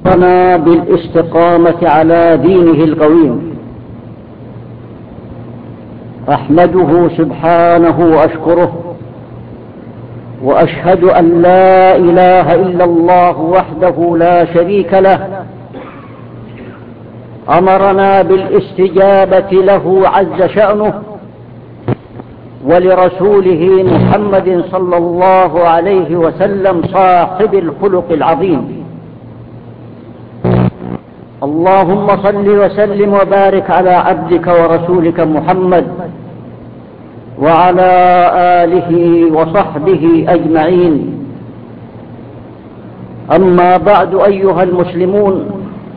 ووفقنا بالاستقامة على دينه القويم. أحمده سبحانه وأشكره، وأشهد أن لا إله إلا الله وحده لا شريك له، أمرنا بالاستجابة له عز شأنه، ولرسوله محمد صلى الله عليه وسلم صاحب الخلق العظيم. اللهم صل وسلم وبارك على عبدك ورسولك محمد وعلى آله وصحبه أجمعين. أما بعد أيها المسلمون،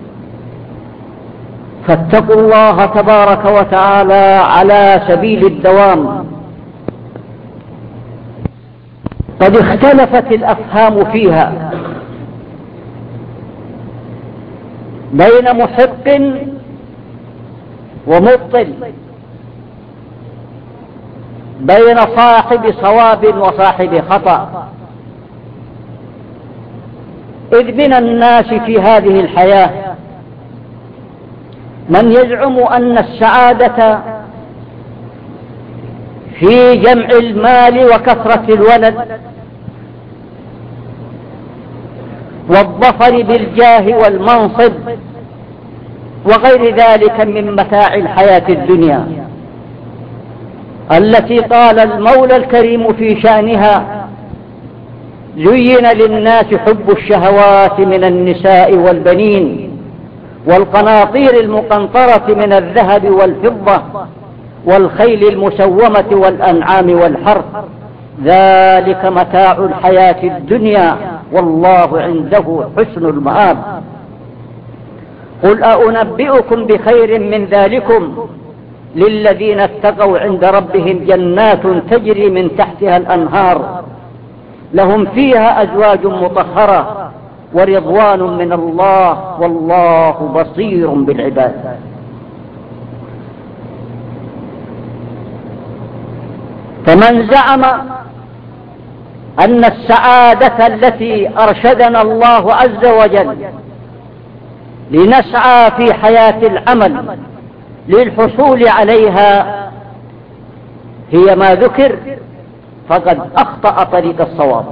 فاتقوا الله تبارك وتعالى على سبيل الدوام. قد اختلفت الأفهام فيها بين محق ومبطل، بين صاحب صواب وصاحب خطأ، إذ من الناس في هذه الحياة من يزعم أن السعادة في جمع المال وكثرة الولد والظفر بالجاه والمنصب وغير ذلك من متاع الحياة الدنيا التي قال المولى الكريم في شأنها: زين للناس حب الشهوات من النساء والبنين والقناطير المقنطرة من الذهب والفضة والخيل المسومة والأنعام والحرث، ذلك متاع الحياة الدنيا والله عنده حسن المآب. قل أنبئكم بخير من ذلكم للذين اتقوا عند ربهم جنات تجري من تحتها الأنهار لهم فيها أزواج مطهرة ورضوان من الله والله بصير بالعباد. فمن زعم أن السعادة التي أرشدنا الله عز وجل لنسعى في حياة العمل للحصول عليها هي ما ذكر فقد أخطأ طريق الصواب.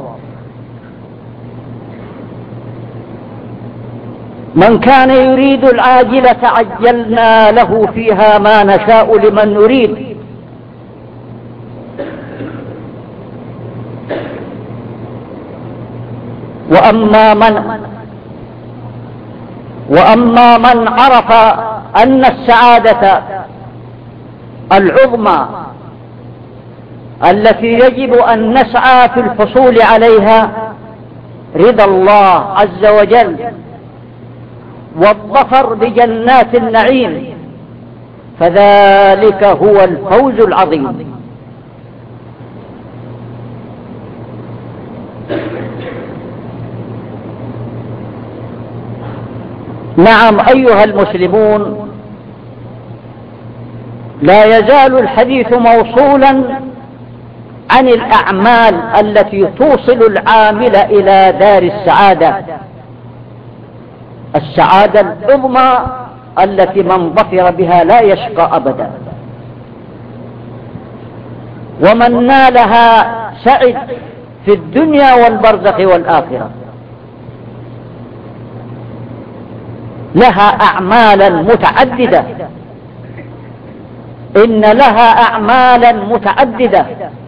من كان يريد العاجلة عجلنا له فيها ما نشاء لمن نريد، وأما من عرف أن السعادة العظمى التي يجب أن نسعى في الحصول عليها رضا الله عز وجل والظفر بجنات النعيم، فذلك هو الفوز العظيم. نعم أيها المسلمون، لا يزال الحديث موصولا عن الأعمال التي توصل العامل إلى دار السعادة، السعادة العظمى التي من ظفر بها لا يشقى أبدا، ومن نالها سعد في الدنيا والبرزخ والآخرة. لها أعمالا متعددة، إن لها أعمالا متعددة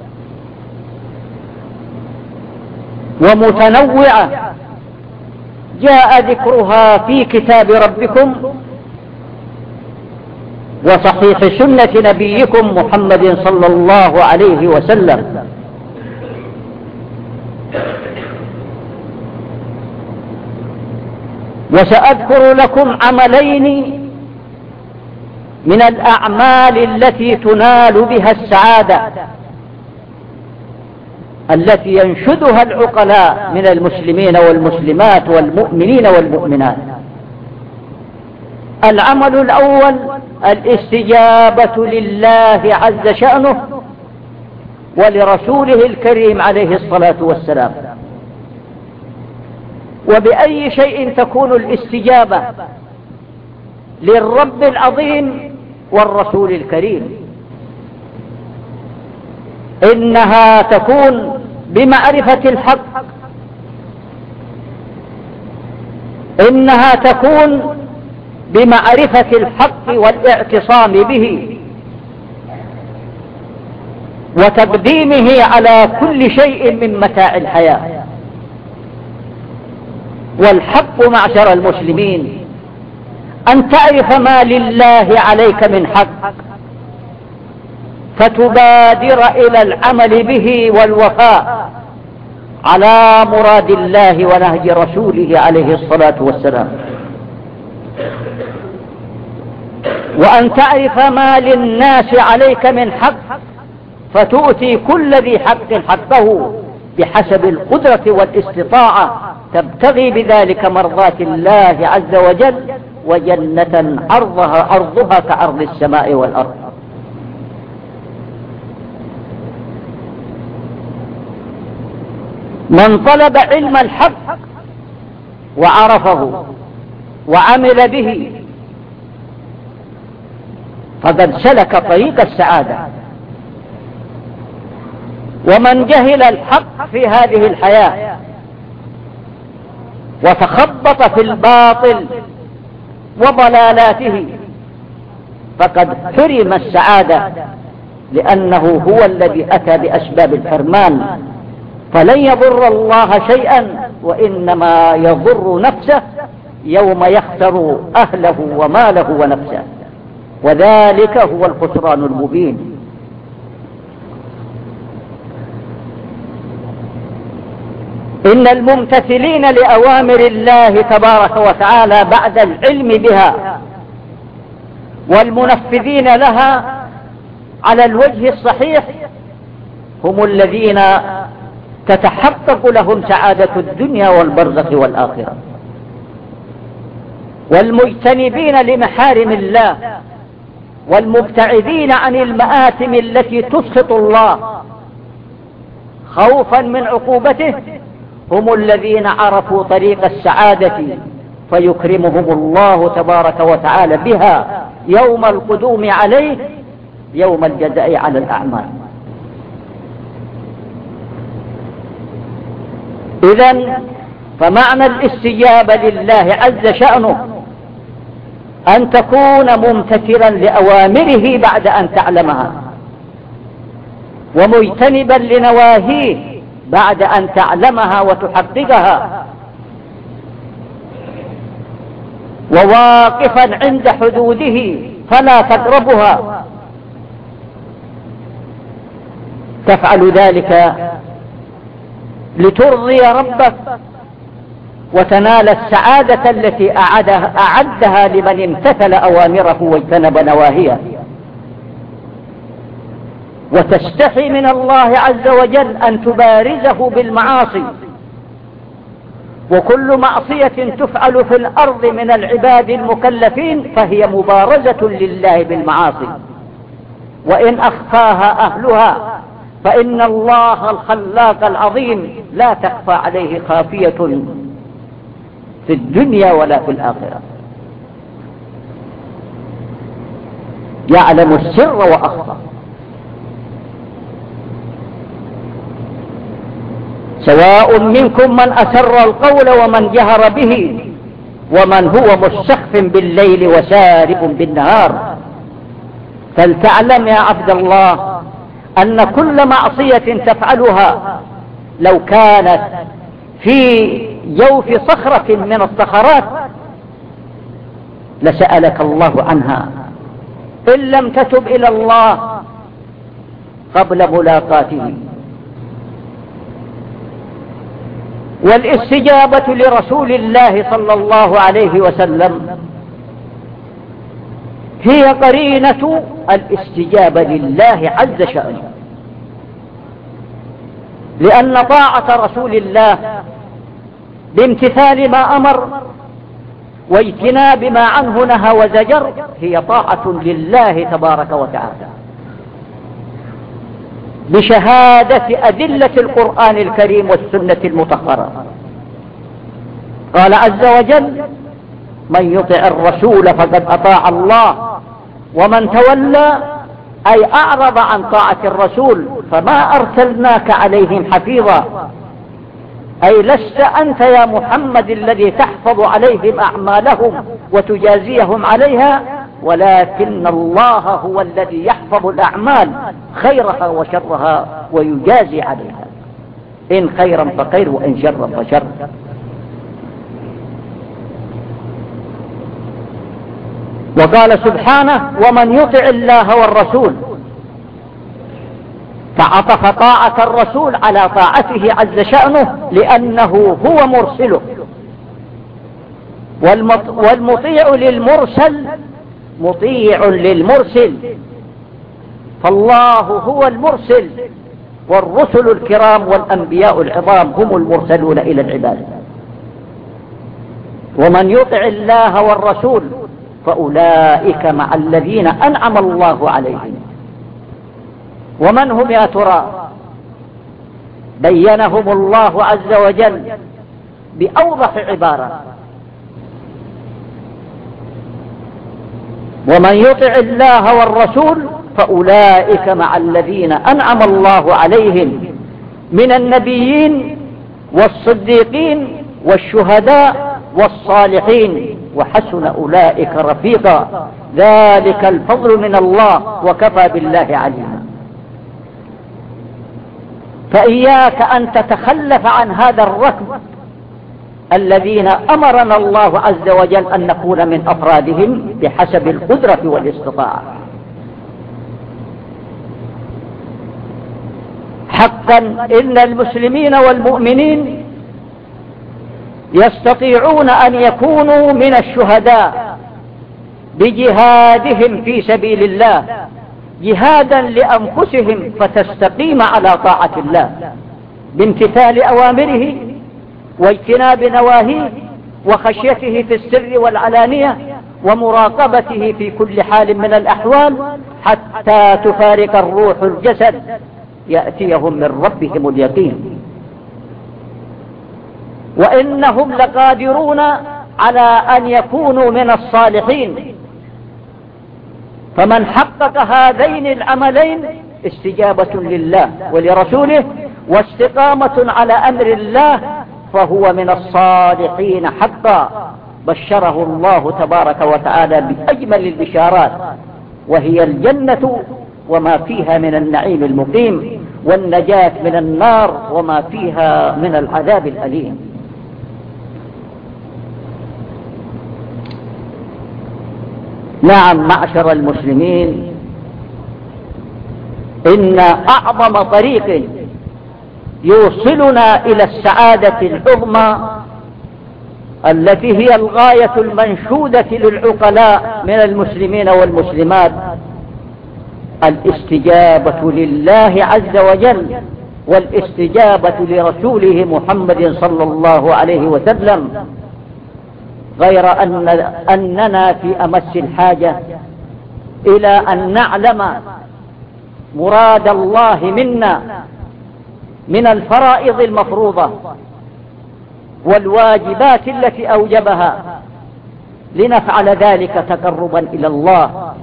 ومتنوعة جاء ذكرها في كتاب ربكم وصحيح سنة نبيكم محمد صلى الله عليه وسلم. وسأذكر لكم عملين من الأعمال التي تنال بها السعادة التي ينشدها العقلاء من المسلمين والمسلمات والمؤمنين والمؤمنات. العمل الأول الاستجابة لله عز شأنه ولرسوله الكريم عليه الصلاة والسلام. وبأي شيء تكون الاستجابة للرب العظيم والرسول الكريم؟ إنها تكون بمعرفة الحق، إنها تكون بمعرفة الحق والاعتصام به وتقديمه على كل شيء من متاع الحياة. والحق معشر المسلمين أن تعرف ما لله عليك من حق فتبادر إلى العمل به والوفاء على مراد الله ونهج رسوله عليه الصلاة والسلام، وأن تعرف ما للناس عليك من حق فتؤتي كل ذي حق حقه بحسب القدرة والاستطاعة، تبتغي بذلك مرضات الله عز وجل وجنة عرضها كعرض السماء والأرض. من طلب علم الحق وعرفه وعمل به فقد سلك طريق السعادة، ومن جهل الحق في هذه الحياة وتخبط في الباطل وضلالاته فقد حرم السعادة، لأنه هو الذي أتى بأسباب الحرمان، فلن يضر الله شيئا وإنما يضر نفسه يوم يخسر أهله وماله ونفسه، وذلك هو الخسران المبين. إن الممتثلين لأوامر الله تبارك وتعالى بعد العلم بها والمنفذين لها على الوجه الصحيح هم الذين تتحقق لهم سعادة الدنيا والبرزخ والآخرة، والمجتنبين لمحارم الله والمبتعدين عن المآثم التي تسخط الله خوفا من عقوبته هم الذين عرفوا طريق السعادة فيكرمهم الله تبارك وتعالى بها يوم القدوم عليه، يوم الجزاء على الأعمال. إذن فمعنى الاستجابة لله عز شأنه أن تكون ممتثلا لأوامره بعد أن تعلمها، ومجتنبا لنواهيه بعد أن تعلمها وتحققها، وواقفا عند حدوده فلا تقربها. تفعل ذلك لترضي ربك وتنال السعادة التي أعدها لمن امتثل أوامره واجتنب نواهيه، وتستحي من الله عز وجل أن تبارزه بالمعاصي، وكل معصية تفعل في الأرض من العباد المكلفين فهي مبارزة لله بالمعاصي، وإن أخفاها أهلها فإن الله الخلاق العظيم لا تخفى عليه خافية في الدنيا ولا في الآخرة، يعلم السر وأخفى. سواء منكم من أسر القول ومن جهر به ومن هو مستخف بالليل وسارب بالنهار. فلتعلم يا عبد الله أن كل معصية تفعلها لو كانت في جوف صخرة من الصخرات لسألك الله عنها إن لم تتب إلى الله قبل ملاقاته. والاستجابة لرسول الله صلى الله عليه وسلم هي قرينة الاستجابة لله عز شأنه، لأن طاعة رسول الله بامتثال ما أمر واجتناب ما عنه نهى وزجر هي طاعة لله تبارك وتعالى، بشهادة أدلة القرآن الكريم والسنة المطهرة. قال عز وجل: من يطع الرسول فقد أطاع الله، ومن تولى أي أعرض عن طاعة الرسول فما أرسلناك عليهم حفيظا، أي لست أنت يا محمد الذي تحفظ عليهم أعمالهم وتجازيهم عليها، ولكن الله هو الذي يحفظ الأعمال خيرها وشرها ويجازي عليها، إن خيرا فخير وإن شرا فشر. وقال سبحانه: ومن يطع الله والرسول، فعطف طاعة الرسول على طاعته عز شأنه لأنه هو مرسله، والمطيع للمرسل مطيع للمرسل، فالله هو المرسل، والرسل الكرام والأنبياء العظام هم المرسلون إلى العباد. ومن يطع الله والرسول فأولئك مع الذين أنعم الله عليهم. ومن هم يا ترى؟ بينهم الله عز وجل بأوضح عبارة: ومن يطع الله والرسول فأولئك مع الذين أنعم الله عليهم من النبيين والصديقين والشهداء والصالحين وحسن أولئك رفيقا، ذلك الفضل من الله وكفى بالله عليما. فإياك أن تتخلف عن هذا الركب الذين أمرنا الله عز وجل أن نكون من أفرادهم بحسب القدرة والاستطاعة. حقا إن المسلمين والمؤمنين يستطيعون أن يكونوا من الشهداء بجهادهم في سبيل الله، جهادا لأنفسهم فتستقيم على طاعة الله بامتثال أوامره واجتناب نواهيه وخشيته في السر والعلانية ومراقبته في كل حال من الأحوال حتى تفارق الروح الجسد يأتيهم من ربهم اليقين. وإنهم لقادرون على أن يكونوا من الصالحين. فمن حقق هذين العملين استجابة لله ولرسوله واستقامة على أمر الله فهو من الصالحين حقا، بشره الله تبارك وتعالى بأجمل البشارات، وهي الجنة وما فيها من النعيم المقيم، والنجاة من النار وما فيها من العذاب الأليم. نعم معشر المسلمين، إن أعظم طريق يوصلنا إلى السعادة العظمى التي هي الغاية المنشودة للعقلاء من المسلمين والمسلمات الاستجابة لله عز وجل والاستجابة لرسوله محمد صلى الله عليه وسلم، غير أننا في أمس الحاجة إلى أن نعلم مراد الله منا من الفرائض المفروضة والواجبات التي أوجبها لنفعل ذلك تقربا إلى الله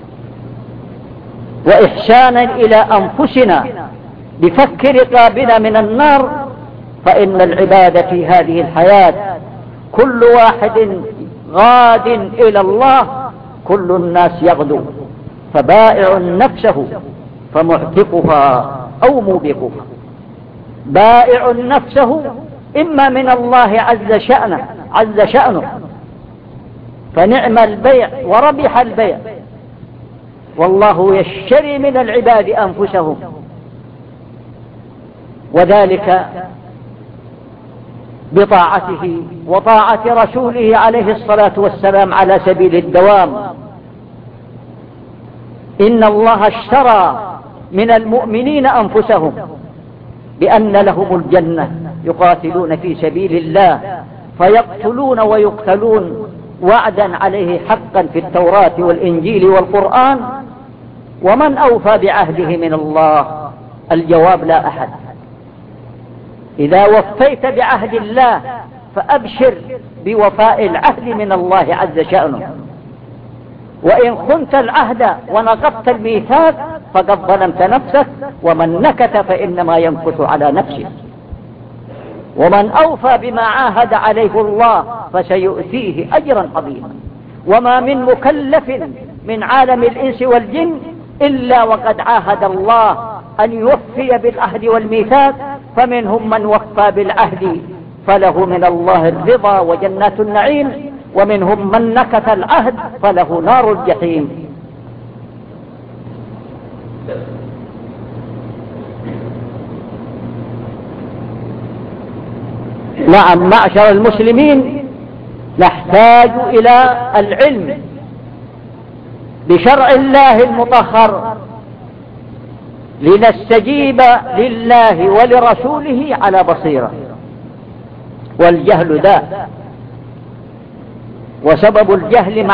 وإحسانا إلى أنفسنا بفك رقابنا من النار. فإن العباد في هذه الحياة كل واحد غاد إلى الله، كل الناس يغدو، فبائع نفسه فمعتقها أو موبقها. بائع نفسه إما من الله عز شأنه فنعم البيع وربح البيع، والله يشتري من العباد أنفسهم، وذلك بطاعته وطاعة رسوله عليه الصلاة والسلام على سبيل الدوام. إن الله اشترى من المؤمنين أنفسهم بأن لهم الجنة، يقاتلون في سبيل الله فيقتلون ويقتلون وعدا عليه حقا في التوراة والإنجيل والقرآن. ومن أوفى بعهده من الله؟ الجواب لا أحد. إذا وفيت بعهد الله فأبشر بوفاء العهد من الله عز شأنه. وإن خنت العهد ونقضت الميثاق فقد ظلمت نفسك، ومن نكث فإنما ينكث على نفسه، ومن أوفى بما عاهد عليه الله فسيؤتيه أجرا عظيما. وما من مكلف من عالم الإنس والجن إلا وقد عاهد الله أن يوفي بالعهد والميثاق، فمنهم من وفى بالعهد فله من الله الرضا وجنات النعيم، ومنهم من نكث العهد فله نار الجحيم. نعم معشر المسلمين، نحتاج إلى العلم بشرع الله المطهر لنستجيب لله ولرسوله على بصيرة، والجهل داء، وسبب الجهل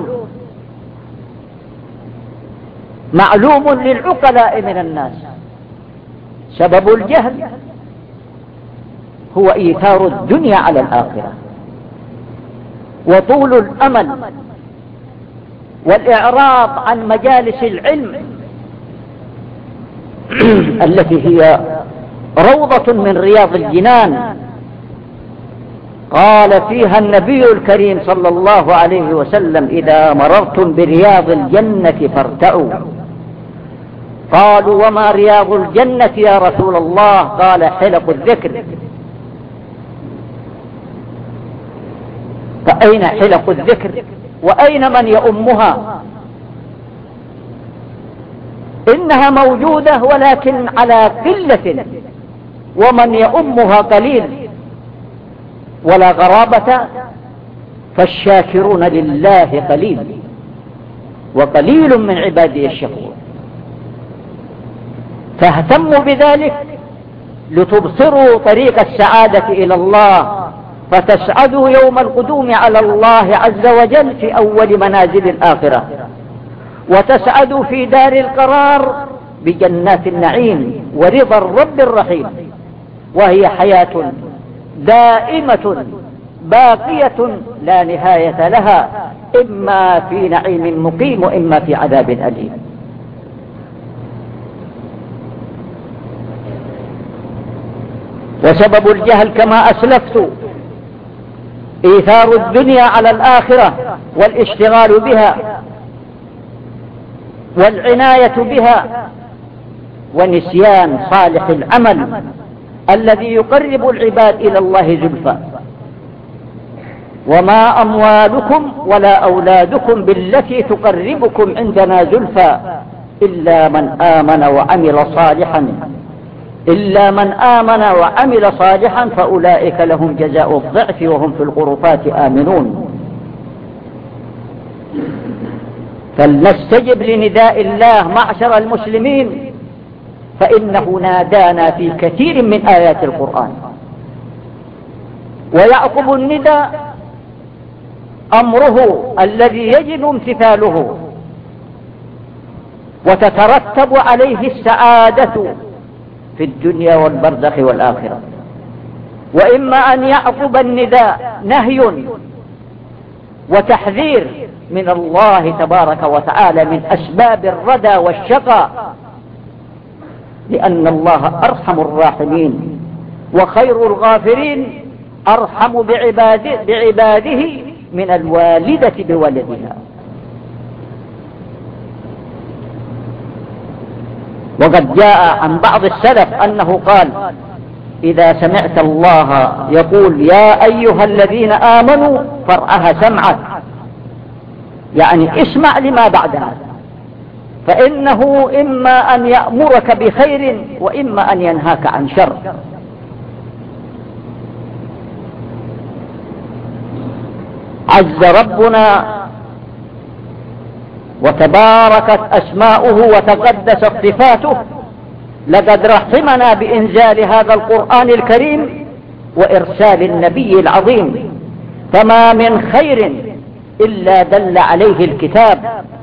معلوم للعقلاء من الناس. سبب الجهل هو إيثار الدنيا على الآخرة، وطول الأمل، والإعراض عن مجالس العلم التي هي روضة من رياض الجنان. قال فيها النبي الكريم صلى الله عليه وسلم: إذا مررتم برياض الجنة فارتعوا. قالوا: وما رياض الجنة يا رسول الله؟ قال: حلق الذكر. فأين حلق الذكر؟ وأين من يؤمها؟ إنها موجودة ولكن على قلة، ومن يؤمها قليل. ولا غرابة، فالشاكرون لله قليل، وقليل من عباده الشكور. فاهتموا بذلك لتبصروا طريق السعادة إلى الله، فتسعدوا يوم القدوم على الله عز وجل في أول منازل الآخرة، وتسعدوا في دار القرار بجنات النعيم ورضا الرب الرحيم، وهي حياة دائمة باقية لا نهاية لها، إما في نعيم مقيم وإما في عذاب أليم. وسبب الجهل كما أسلفت إيثار الدنيا على الآخرة، والاشتغال بها، والعناية بها، ونسيان صالح العمل الذي يقرب العباد إلى الله زلفى. وما أموالكم ولا أولادكم بالتي تقربكم عندنا زلفى إلا من آمن وعمل صالحا فأولئك لهم جزاء الضعف وهم في الغرفات آمنون. فلنستجب لنداء الله معشر المسلمين، فإنه نادانا في كثير من آيات القرآن. ويعقب النداء أمره الذي يجب امتثاله، وتترتب عليه السعادة في الدنيا والبرزخ والآخرة. وإما أن يعقب النداء نهي وتحذير من الله تبارك وتعالى من أسباب الردى والشقاء، لأن الله أرحم الراحمين وخير الغافرين، أرحم بعباده من الوالدة بولدها. وقد جاء عن بعض السلف أنه قال: إذا سمعت الله يقول يا أيها الذين آمنوا فارعها سمعك، يعني اسمع لما بعدها، فإنه إما أن يأمرك بخير وإما أن ينهاك عن شر. عز ربنا وتباركت أسماؤه وتقدست صفاته، لقد رحمنا بإنزال هذا القرآن الكريم وإرسال النبي العظيم، فما من خير إلا دل عليه الكتاب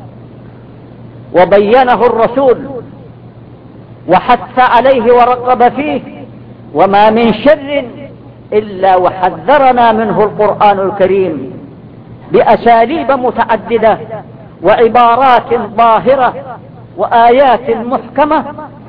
وبينه الرسول وحث عليه ورغب فيه، وما من شر إلا وحذرنا منه القرآن الكريم بأساليب متعددة وعبارات ظاهرة وآيات محكمة،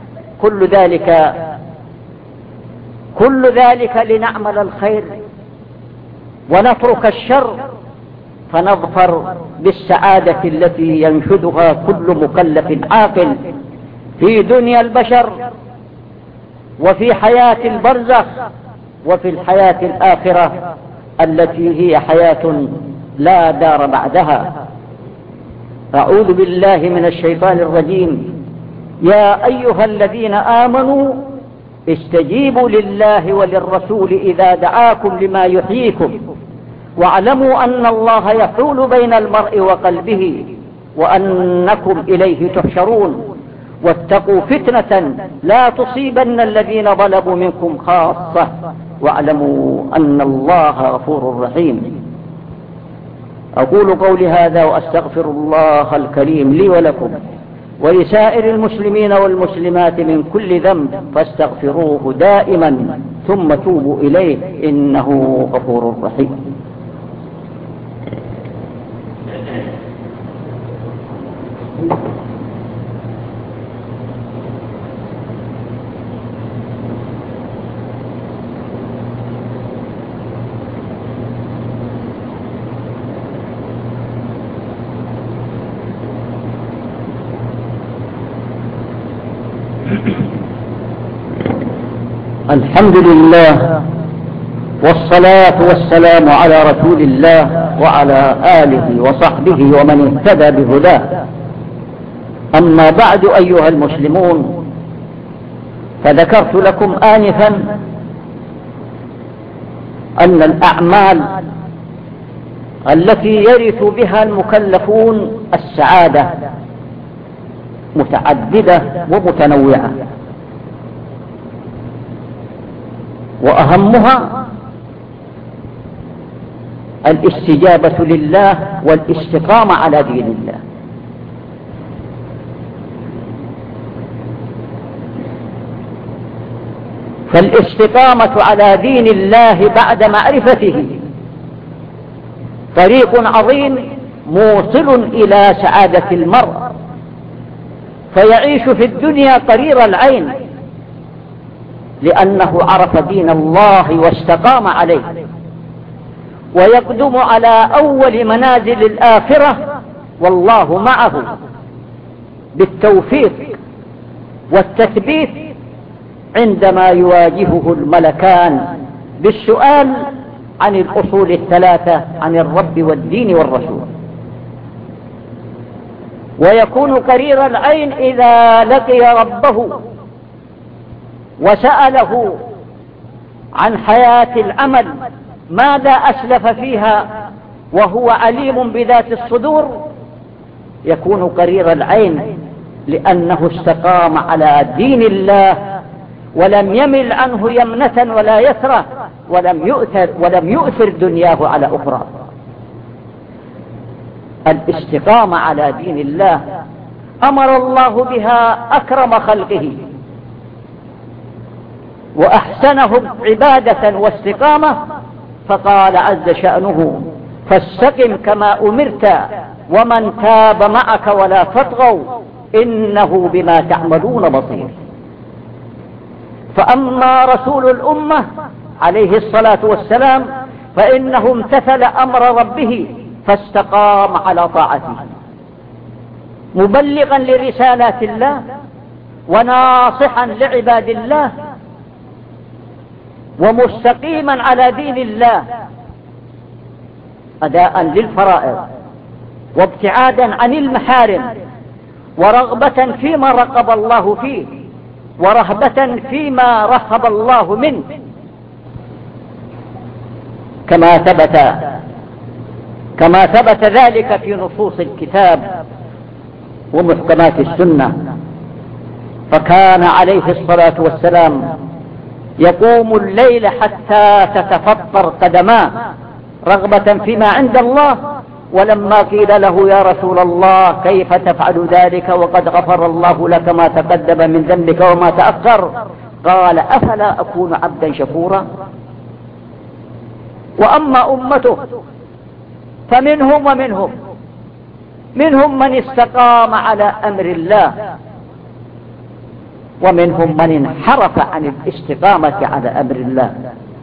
كل ذلك لنعمل الخير ونترك الشر، فنظفر بالسعادة التي ينشدها كل مكلف عاقل في دنيا البشر وفي حياة البرزخ وفي الحياة الآخرة التي هي حياة لا دار بعدها. أعوذ بالله من الشيطان الرجيم. يا أيها الذين آمنوا استجيبوا لله وللرسول إذا دعاكم لما يحييكم واعلموا أن الله يحول بين المرء وقلبه وأنكم إليه تحشرون واتقوا فتنة لا تصيبن الذين ظلموا منكم خاصة واعلموا أن الله غفور رحيم. أقول قولي هذا وأستغفر الله الكريم لي ولكم ولسائر المسلمين والمسلمات من كل ذنب فاستغفروه دائما ثم توبوا إليه إنه غفور رحيم. الحمد لله والصلاة والسلام على رسول الله وعلى آله وصحبه ومن اهتدى بهداه. أما بعد أيها المسلمون، فذكرت لكم آنفا أن الأعمال التي يرث بها المكلفون السعادة متعددة ومتنوعة، وأهمها الاستجابة لله والاستقامة على دين الله. فالاستقامة على دين الله بعد معرفته طريق عظيم موصل إلى سعادة المرء، فيعيش في الدنيا قرير العين لأنه عرف دين الله واستقام عليه، ويقدم على أول منازل الآخرة والله معه بالتوفيق والتثبيت عندما يواجهه الملكان بالسؤال عن الأصول الثلاثة عن الرب والدين والرسول. ويكون قرير العين إذا لقي ربه وسأله عن حياة العمل ماذا أسلف فيها وهو عليم بذات الصدور، يكون قرير العين لأنه استقام على دين الله ولم يمل عنه يمنة ولا يسرة ولم يؤثر دنياه على أخرى. الاستقامة على دين الله أمر الله بها أكرم خلقه وأحسنهم عبادة واستقامة، فقال عز شأنه فاستقم كما أمرت ومن تاب معك ولا تطغوا إنه بما تعملون بصير. فأما رسول الأمة عليه الصلاة والسلام فإنه امتثل أمر ربه فاستقام على طاعته مبلغا لرسالات الله وناصحا لعباد الله ومستقيما على دين الله أداء للفرائض وابتعادا عن المحارم ورغبة فيما رغب الله فيه ورهبة فيما رهب الله منه، كما ثبت ذلك في نصوص الكتاب ومحكمات السنة. فكان عليه الصلاة والسلام يقوم الليل حتى تتفطر قدماه رغبة فيما عند الله، ولما قيل له يا رسول الله كيف تفعل ذلك وقد غفر الله لك ما تقدم من ذنبك وما تأخر، قال أفلا أكون عبدا شكورا. وأما أمته فمنهم ومنهم، منهم من استقام على أمر الله، ومنهم من انحرف عن الاستقامة على أمر الله.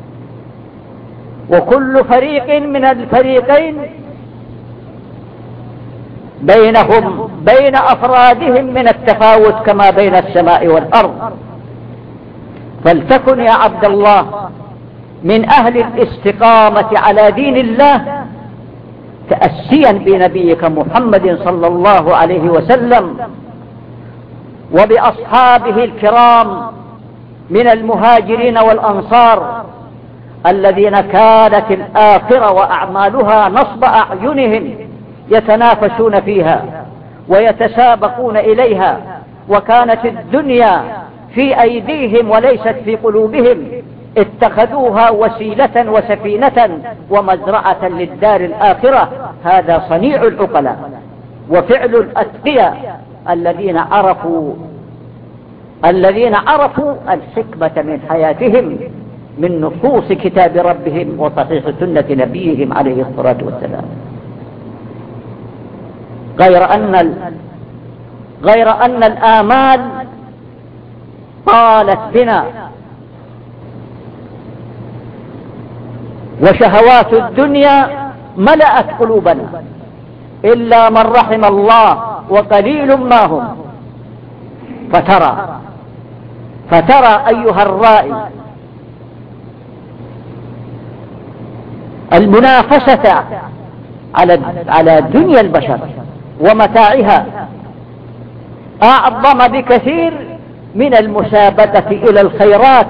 وكل فريق من الفريقين بين أفرادهم من التفاوت كما بين السماء والأرض. فلتكن يا عبد الله من أهل الاستقامة على دين الله، تأسيا بنبيك محمد صلى الله عليه وسلم وبأصحابه الكرام من المهاجرين والأنصار، الذين كانت الآخرة وأعمالها نصب أعينهم يتنافسون فيها ويتسابقون إليها، وكانت الدنيا في أيديهم وليست في قلوبهم، اتخذوها وسيلة وسفينة ومزرعة للدار الآخرة. هذا صنيع العقلاء وفعل الأتقياء الذين عرفوا الحكمة من حياتهم من نصوص كتاب ربهم وصحيح سنة نبيهم عليه الصلاة والسلام. غير أن الآمال طالت بنا، وشهوات الدنيا ملأت قلوبنا، إلا من رحم الله وقليل ما هم. فترى أيها الرائي المنافسة على دنيا البشر ومتاعها أعظم بكثير من المسابقة إلى الخيرات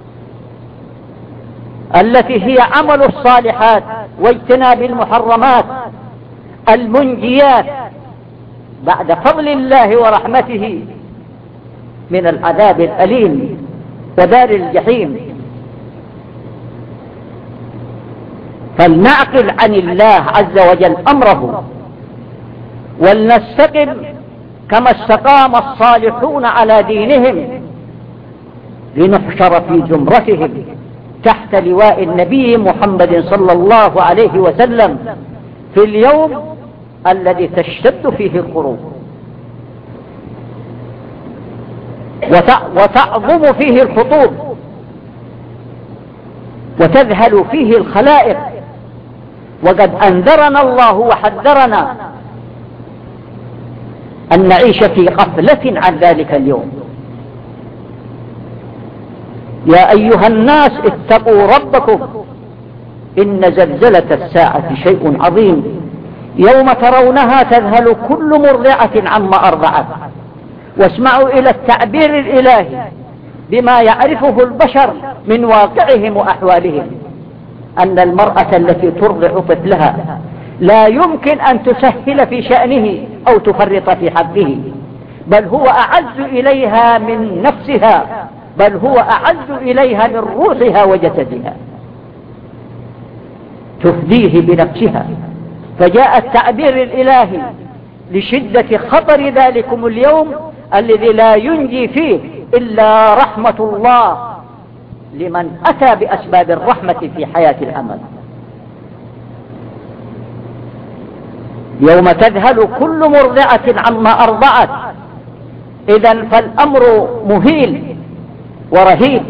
التي هي عمل الصالحات واجتناب المحرمات المنجيات بعد فضل الله ورحمته من العذاب الأليم ودار الجحيم. فلنعقل عن الله عز وجل أمره، ولنستقم كما استقام الصالحون على دينهم، لنحشر في زمرتهم تحت لواء النبي محمد صلى الله عليه وسلم في اليوم الذي تشتد فيه القلوب وتعظم فيه الخطوب وتذهل فيه الخلائق. وقد أنذرنا الله وحذرنا أن نعيش في غفلة عن ذلك اليوم. يا أيها الناس اتقوا ربكم إن زلزلة الساعة شيء عظيم، يوم ترونها تذهل كل مرضعة عما أرضعت. واسمعوا إلى التعبير الإلهي بما يعرفه البشر من واقعهم وأحوالهم، أن المرأة التي ترضع طفلها لا يمكن أن تسهل في شأنه أو تفرط في حقه، بل هو أعز إليها من نفسها، بل هو أعز إليها من روحها وجسدها، تفديه بنفسها. فجاء التعبير الإلهي لشدة خطر ذلكم اليوم الذي لا ينجي فيه إلا رحمة الله لمن أتى بأسباب الرحمة في حياة الأمل. يوم تذهل كل مرضعة عما أرضعت، إذن فالأمر مهيل ورهيب.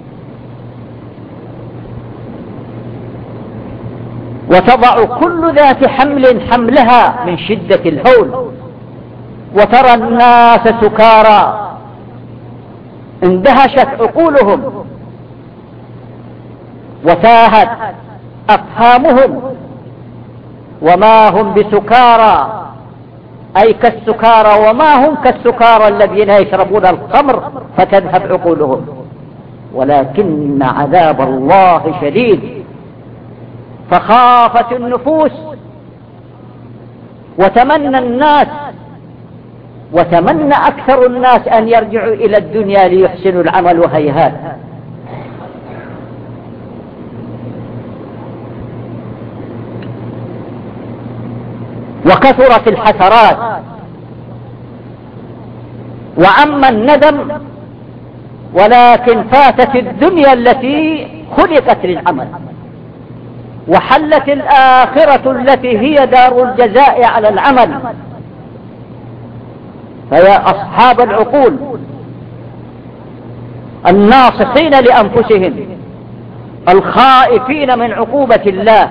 وتضع كل ذات حمل حملها من شدة الهول، وترى الناس سكارى اندهشت عقولهم وتاهت أفهامهم، وما هم بسكارى أي كالسكارى، وما هم كالسكارى الذين يشربون الخمر فتذهب عقولهم، ولكن عذاب الله شديد. فخافت النفوس وتمنى أكثر الناس أن يرجعوا إلى الدنيا ليحسنوا العمل، وهيهات. وكثرت الحسرات وعم الندم، ولكن فاتت الدنيا التي خلقت للعمل. وحلت الآخرة التي هي دار الجزاء على العمل. فيا أصحاب العقول الناصحين لأنفسهم الخائفين من عقوبة الله،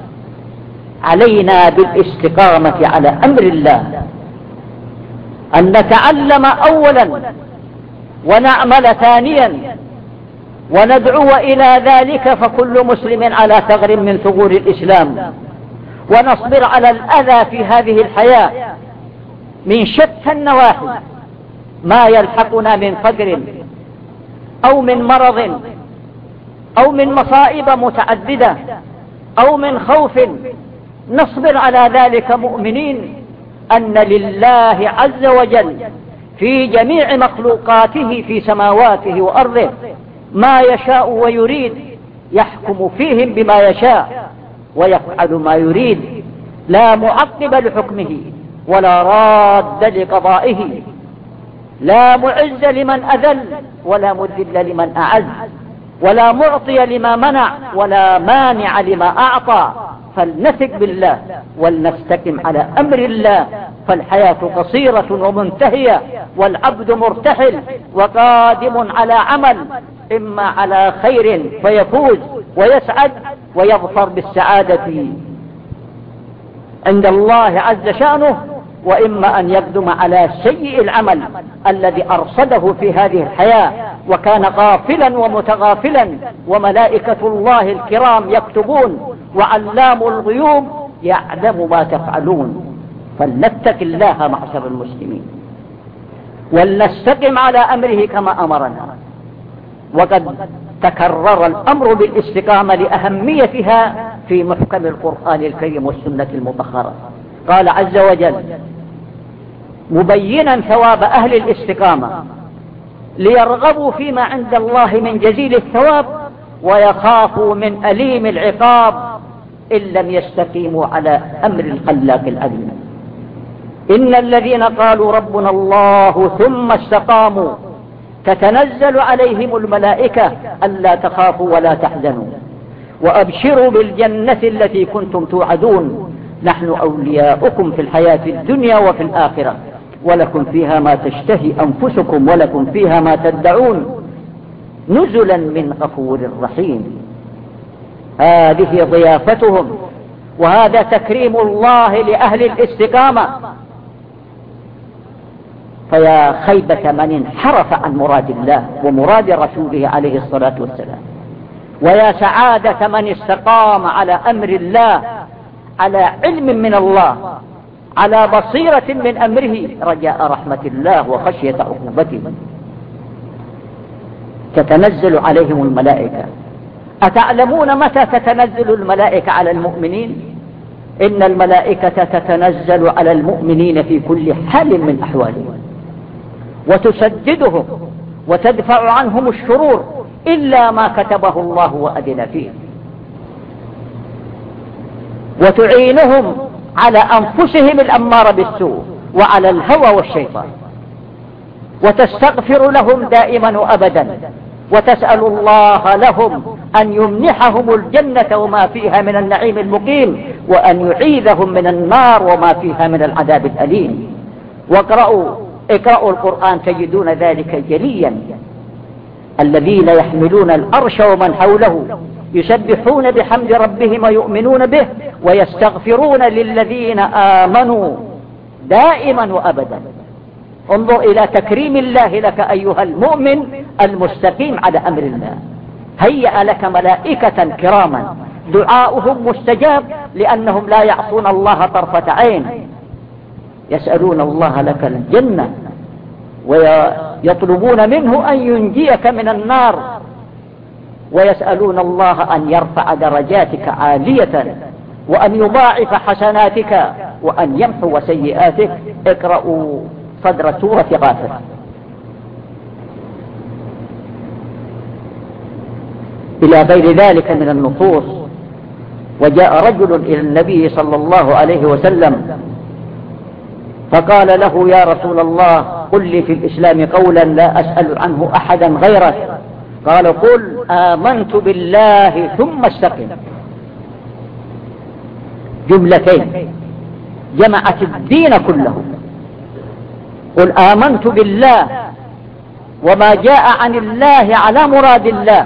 علينا بالاستقامة على أمر الله، أن نتعلم أولا ونعمل ثانيا وندعو إلى ذلك، فكل مسلم على ثغر من ثغور الإسلام، ونصبر على الأذى في هذه الحياة من شتى النواحي، ما يلحقنا من فقر أو من مرض أو من مصائب متعددة أو من خوف، نصبر على ذلك مؤمنين أن لله عز وجل في جميع مخلوقاته في سماواته وأرضه ما يشاء ويريد، يحكم فيهم بما يشاء ويفعل ما يريد، لا معقب لحكمه ولا راد لقضائه، لا معز لمن أذل ولا مذل لمن أعز، ولا معطي لما منع ولا مانع لما أعطى. فلنثق بالله ولنستقم على أمر الله، فالحياة قصيرة ومنتهية، والعبد مرتحل وقادم على عمل، إما على خير فيفوز ويسعد ويظفر بالسعادة عند الله عز شأنه، وإما أن يقدم على سيء العمل الذي أرصده في هذه الحياة وكان غافلا ومتغافلا، وملائكة الله الكرام يكتبون وعلام الغيوب يعلم ما تفعلون. فلنتق الله معشر المسلمين ولنستقم على أمره كما أمرنا. وقد تكرر الأمر بالاستقامة لأهميتها في محكم القرآن الكريم والسنة المطهرة. قال عز وجل مبينا ثواب أهل الاستقامة ليرغبوا فيما عند الله من جزيل الثواب ويخافوا من أليم العقاب إن لم يستقيموا على أمر الخلاق العليم. إن الذين قالوا ربنا الله ثم استقاموا تتنزل عليهم الملائكة ألا تخافوا ولا تحزنوا وأبشروا بالجنة التي كنتم توعدون، نحن أولياؤكم في الحياة الدنيا وفي الآخرة، ولكم فيها ما تشتهي أنفسكم ولكم فيها ما تدعون نزلا من غفور رحيم. هذه ضيافتهم، وهذا تكريم الله لأهل الاستقامة. فيا خيبة من انحرف عن مراد الله ومراد رسوله عليه الصلاة والسلام، ويا سعادة من استقام على أمر الله على علم من الله، على بصيرة من أمره، رجاء رحمة الله وخشية عقوبته. تتنزل عليهم الملائكة. أتعلمون متى تتنزل الملائكة على المؤمنين؟ إن الملائكة تتنزل على المؤمنين في كل حال من أحوالهم، وتسددهم وتدفع عنهم الشرور إلا ما كتبه الله وأذن فيه، وتعينهم على أنفسهم الأمارة بالسوء وعلى الهوى والشيطان، وتستغفر لهم دائما وأبدا، وتسأل الله لهم أن يمنحهم الجنة وما فيها من النعيم المقيم، وأن يعيذهم من النار وما فيها من العذاب الأليم. اقرأوا القرآن تجدون ذلك جليا. الذين يحملون العرش ومن حوله يسبحون بحمد ربهم ويؤمنون به ويستغفرون للذين آمنوا دائما وأبدا. انظر إلى تكريم الله لك أيها المؤمن المستقيم على أمر الله. هيأ لك ملائكة كراما دعاؤهم مستجاب، لأنهم لا يعصون الله طرفة عين، يسألون الله لك الجنة ويطلبون منه أن ينجيك من النار، ويسألون الله أن يرفع درجاتك عالية وأن يضاعف حسناتك وأن يمحو سيئاتك. اقرأوا صدر سورة غافر. إلى غير ذلك من النصوص. وجاء رجل إلى النبي صلى الله عليه وسلم فقال له يا رسول الله قل لي في الإسلام قولا لا أسأل عنه أحدا غيرك. قال قل آمنت بالله ثم استقم. جملتين جمعت الدين كله. قل آمنت بالله وما جاء عن الله على مراد الله،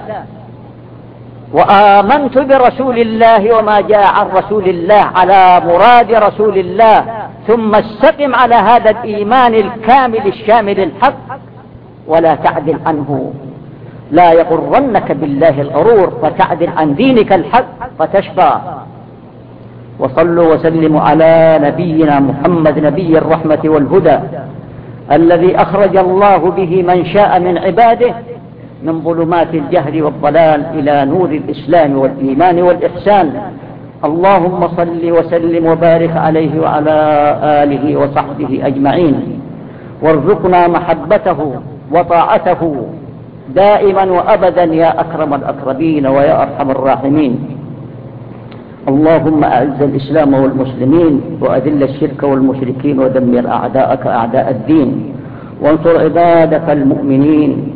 وآمنت برسول الله وما جاء عن رسول الله على مراد رسول الله، ثم استقم على هذا الإيمان الكامل الشامل الحق ولا تعدل عنه. لا يغرنك بالله الغرور فتعدل عن دينك الحق فتشقى. وصلوا وسلموا على نبينا محمد نبي الرحمة والهدى الذي أخرج الله به من شاء من عباده من ظلمات الجهل والضلال إلى نور الإسلام والإيمان والإحسان. اللهم صل وسلم وبارك عليه وعلى آله وصحبه أجمعين، وارزقنا محبته وطاعته دائما وأبدا يا أكرم الأكرمين ويا أرحم الراحمين. اللهم أعز الإسلام والمسلمين وأذل الشرك والمشركين ودمر أعداءك أعداء الدين، وانصر عبادك المؤمنين،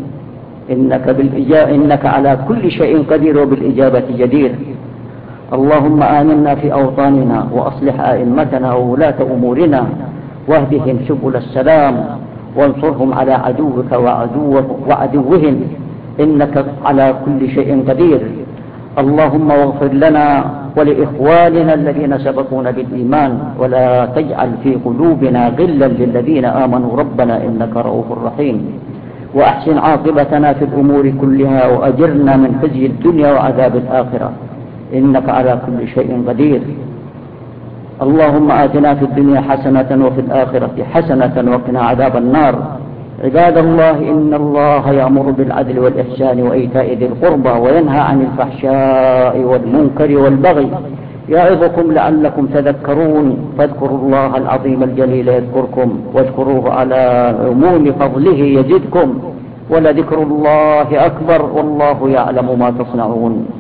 إنك على كل شيء قدير وبالإجابة جدير. اللهم آمنا في أوطاننا وأصلح أئمتنا وولاة أمورنا واهدهم سبل السلام، وانصرهم على عدوك وعدوهم، إنك على كل شيء قدير. اللهم اغفر لنا ولإخواننا الذين سبقونا بالإيمان، ولا تجعل في قلوبنا غلا للذين آمنوا ربنا إنك رؤوف رحيم. وأحسن عاقبتنا في الأمور كلها، وأجرنا من خزي الدنيا وعذاب الآخرة، إنك على كل شيء قدير. اللهم آتنا في الدنيا حسنة وفي الآخرة حسنة وقنا عذاب النار. عباد الله، إن الله يأمر بالعدل والإحسان وإيتاء ذي القربى وينهى عن الفحشاء والمنكر والبغي يعظكم لعلكم تذكرون. فاذكروا الله العظيم الجليل يذكركم، واذكروه على عموم فضله يزدكم، ولذكر الله أكبر، والله يعلم ما تصنعون.